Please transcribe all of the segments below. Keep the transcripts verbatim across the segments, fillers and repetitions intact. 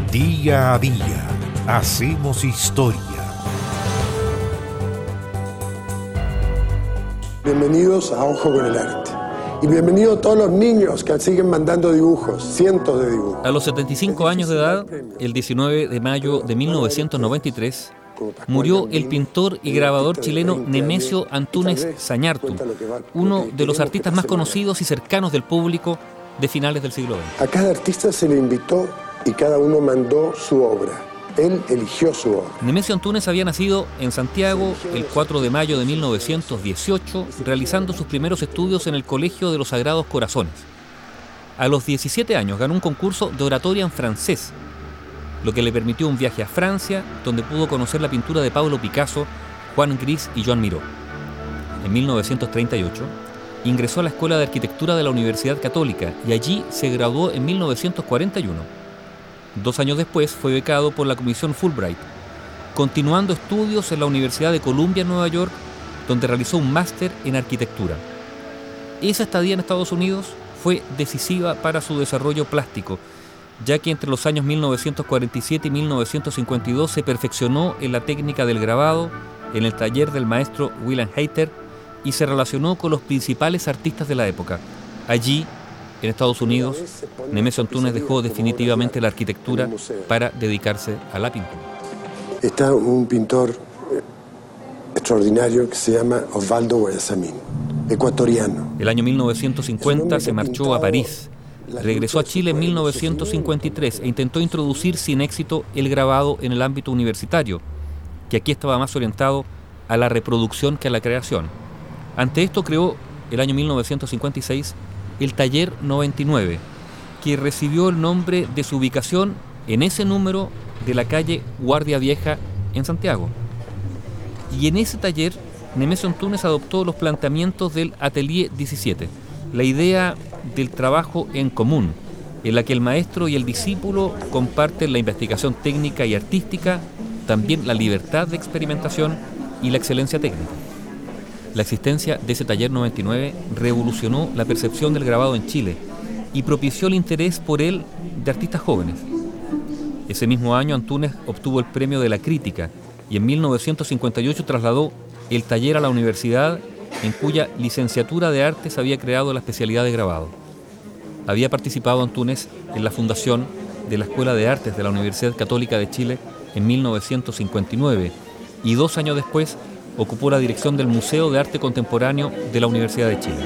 Día a día hacemos historia. Bienvenidos a Ojo con el Arte. Y bienvenidos a todos los niños que siguen mandando dibujos, cientos de dibujos. A los setenta y cinco años de edad, el diecinueve de mayo de mil novecientos noventa y tres, murió el pintor y grabador chileno Nemesio Antúnez Zañartu, uno de los artistas más conocidos y cercanos del público de finales del siglo veinte. A cada artista se le invitó y cada uno mandó su obra. Él eligió su obra. Nemesio Antúnez había nacido en Santiago el cuatro de mayo de mil novecientos dieciocho, realizando sus primeros estudios en el Colegio de los Sagrados Corazones. A los diecisiete años ganó un concurso de oratoria en francés, lo que le permitió un viaje a Francia, donde pudo conocer la pintura de Pablo Picasso, Juan Gris y Joan Miró. En mil novecientos treinta y ocho, ingresó a la Escuela de Arquitectura de la Universidad Católica y allí se graduó en mil novecientos cuarenta y uno. Dos años después fue becado por la Comisión Fulbright, continuando estudios en la Universidad de Columbia en Nueva York, donde realizó un máster en arquitectura. Esa estadía en Estados Unidos fue decisiva para su desarrollo plástico, ya que entre los años mil novecientos cuarenta y siete y mil novecientos cincuenta y dos se perfeccionó en la técnica del grabado, en el taller del maestro William Hayter, y se relacionó con los principales artistas de la época. Allí, en Estados Unidos, Nemesio Antúnez dejó definitivamente la arquitectura para dedicarse a la pintura. Está un pintor extraordinario que se llama Osvaldo Guayasamín, ecuatoriano. El año mil novecientos cincuenta se marchó a París. Regresó a Chile en mil novecientos cincuenta y tres e intentó introducir sin éxito el grabado en el ámbito universitario, que aquí estaba más orientado a la reproducción que a la creación. Ante esto creó, el año mil novecientos cincuenta y seis, el Taller noventa y nueve, que recibió el nombre de su ubicación en ese número de la calle Guardia Vieja en Santiago. Y en ese taller, Nemesio Antúnez adoptó los planteamientos del Atelier diecisiete, la idea del trabajo en común, en la que el maestro y el discípulo comparten la investigación técnica y artística, también la libertad de experimentación y la excelencia técnica. La existencia de ese Taller noventa y nueve revolucionó la percepción del grabado en Chile y propició el interés por él de artistas jóvenes. Ese mismo año Antúnez obtuvo el premio de la crítica y en mil novecientos cincuenta y ocho trasladó el taller a la universidad, en cuya licenciatura de artes había creado la especialidad de grabado. Había participado Antúnez en la fundación de la Escuela de Artes de la Universidad Católica de Chile en mil novecientos cincuenta y nueve y dos años después ocupó la dirección del Museo de Arte Contemporáneo de la Universidad de Chile.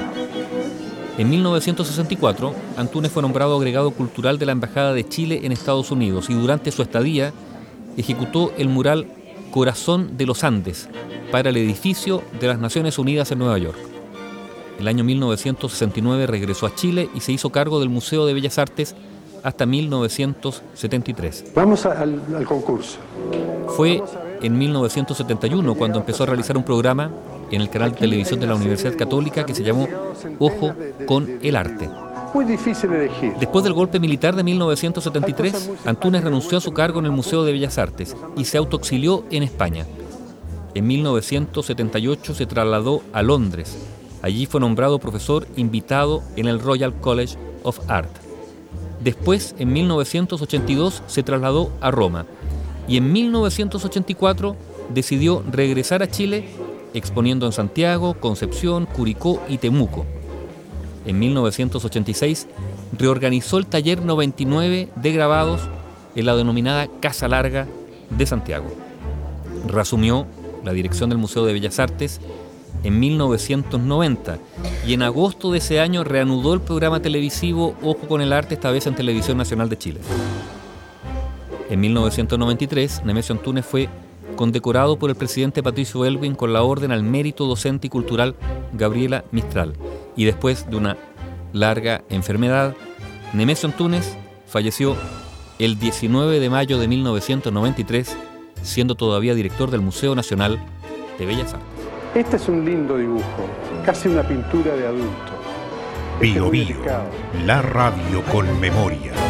En mil novecientos sesenta y cuatro, Antúnez fue nombrado agregado cultural de la Embajada de Chile en Estados Unidos y durante su estadía ejecutó el mural Corazón de los Andes para el edificio de las Naciones Unidas en Nueva York. El año mil novecientos sesenta y nueve regresó a Chile y se hizo cargo del Museo de Bellas Artes hasta mil novecientos setenta y tres. Vamos a, al, al concurso. Fue en mil novecientos setenta y uno cuando empezó a realizar un programa en el canal de televisión de la Universidad Católica que se llamó Ojo con el Arte. Muy difícil elegir. Después del golpe militar de mil novecientos setenta y tres, Antúnez renunció a su cargo en el Museo de Bellas Artes y se autoexilió en España. En mil novecientos setenta y ocho se trasladó a Londres. Allí fue nombrado profesor invitado en el Royal College of Art. Después, en mil novecientos ochenta y dos, se trasladó a Roma. Y en mil novecientos ochenta y cuatro decidió regresar a Chile, exponiendo en Santiago, Concepción, Curicó y Temuco. En mil novecientos ochenta y seis reorganizó el Taller noventa y nueve de grabados en la denominada Casa Larga de Santiago. Reasumió la dirección del Museo de Bellas Artes en mil novecientos noventa y en agosto de ese año reanudó el programa televisivo Ojo con el Arte, esta vez en Televisión Nacional de Chile. En mil novecientos noventa y tres, Nemesio Antúnez fue condecorado por el presidente Patricio Aylwin con la Orden al Mérito Docente y Cultural Gabriela Mistral. Y después de una larga enfermedad, Nemesio Antúnez falleció el diecinueve de mayo de mil novecientos noventa y tres, siendo todavía director del Museo Nacional de Bellas Artes. Este es un lindo dibujo, casi una pintura de adulto. Bio Bio, la radio con memoria.